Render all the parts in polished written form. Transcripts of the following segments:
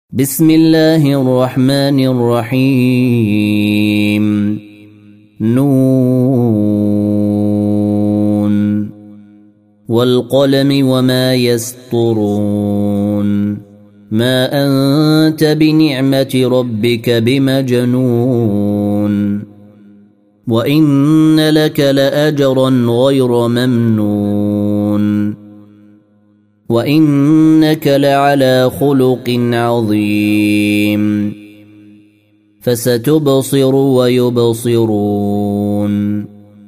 بسم الله الرحمن الرحيم نون والقلم وما يسطرون ما أنت بنعمة ربك بمجنون وإن لك لأجرا غير ممنون وإنك لعلى خلق عظيم فستبصر ويبصرون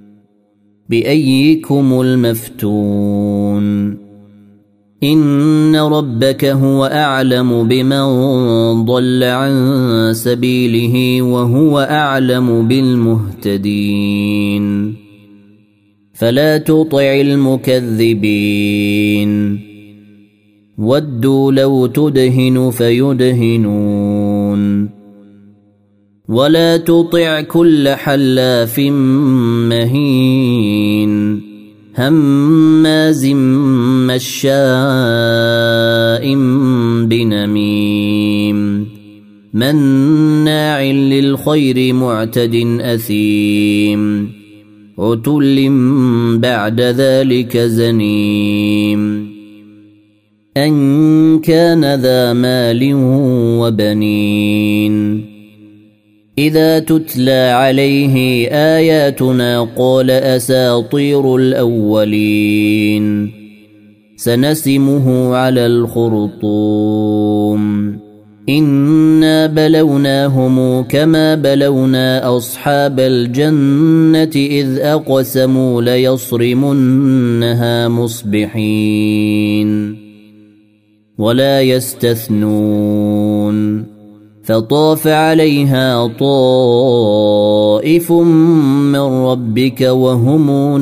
بأيكم المفتون إن ربك هو أعلم بمن ضل عن سبيله وهو أعلم بالمهتدين فلا تطع المكذبين ودوا لو تدهن فيدهنون ولا تطع كل حلاف مهين هماز مشاء بنميم مناع للخير معتد أثيم عتل بعد ذلك زنيم أن كان ذا مال وبنين إذا تتلى عليه آياتنا قال أساطير الأولين سنسمه على الخرطوم إنا بلوناهم كما بلونا أصحاب الجنة إذ أقسموا ليصرمنها مصبحين ولا يستثنون فطاف عليها طائف من ربك وهم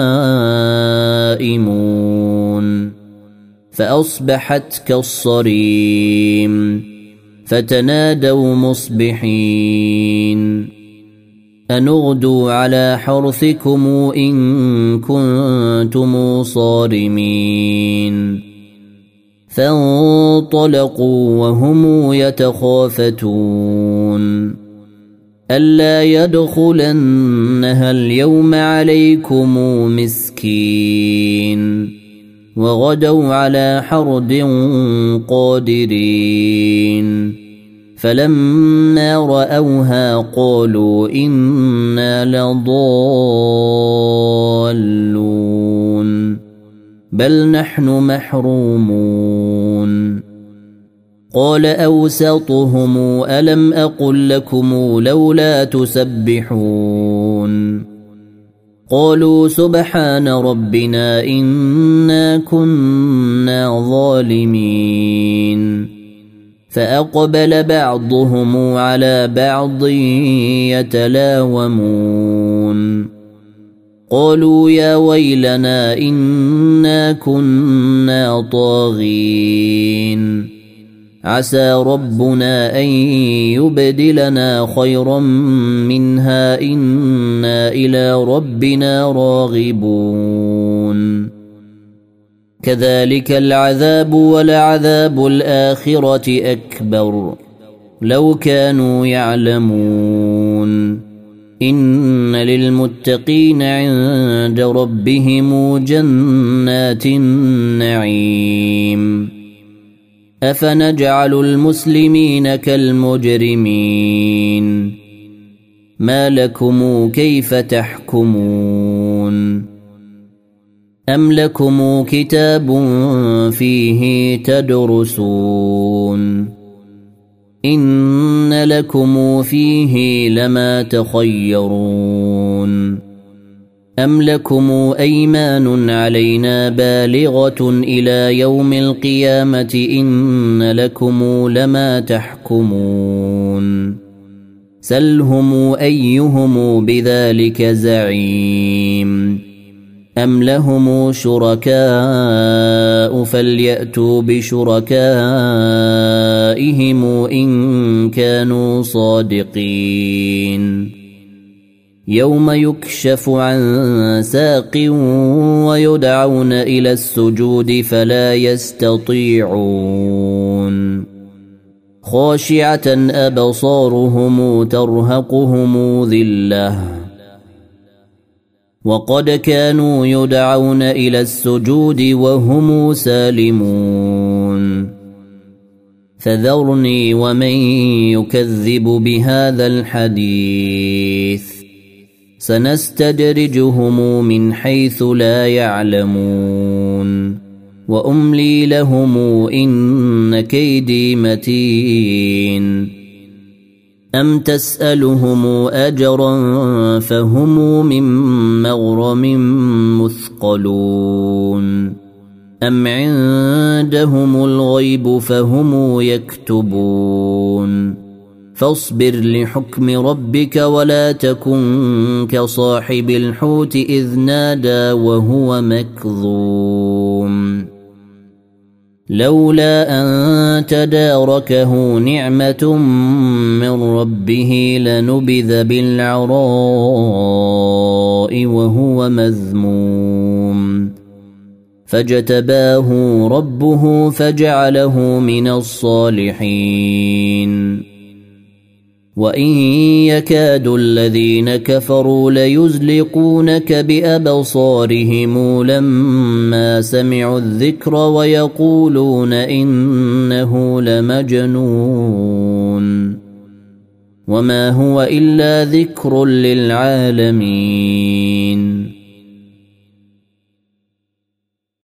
نائمون فأصبحت كالصريم فتنادوا مصبحين أن اغدوا على حرثكم إن كنتم صارمين فانطلقوا وهم يتخافتون ألا يدخلنها اليوم عليكم مسكين وغدوا على حرد قادرين فلما رأوها قالوا إنا لضالون بل نحن محرومون قال أوسطهم ألم أقل لكم لولا تسبحون قالوا سبحان ربنا إنا كنا ظالمين فأقبل بعضهم على بعض يتلاومون قالوا يا ويلنا إنا كنا طاغين عسى ربنا أن يبدلنا خيرا منها إنا إلى ربنا راغبون كذلك العذاب ولعذاب الآخرة أكبر لو كانوا يعلمون إن للمتقين عند ربهم جنات النعيم أفنجعل المسلمين كالمجرمين ما لكم كيف تحكمون أم لكم كتاب فيه تدرسون إن لكم فيه لما تخيرون أم لكم أيمان علينا بالغة إلى يوم القيامة إن لكم لما تحكمون سلهم أيهم بذلك زعيم أم لهم شركاء فليأتوا بشركائهم إن كانوا صادقين يوم يكشف عن ساق ويدعون إلى السجود فلا يستطيعون خاشعة أبصارهم ترهقهم ذلة وقد كانوا يدعون إلى السجود وهم سالمون فذرني ومن يكذب بهذا الحديث سنستدرجهم من حيث لا يعلمون وأملي لهم إن كيدي متين أم تسألهم أجرا فهم من مغرم مثقلون أم عندهم الغيب فهم يكتبون فاصبر لحكم ربك ولا تكن كصاحب الحوت إذ نادى وهو مكظوم لولا أن تداركه نعمة من ربه لنبذ بالعراء وهو مذموم فاجتباه ربه فجعله من الصالحين وإن يكاد الذين كفروا ليزلقونك بأبصارهم لما سمعوا الذكر ويقولون إنه لمجنون وما هو إلا ذكر للعالمين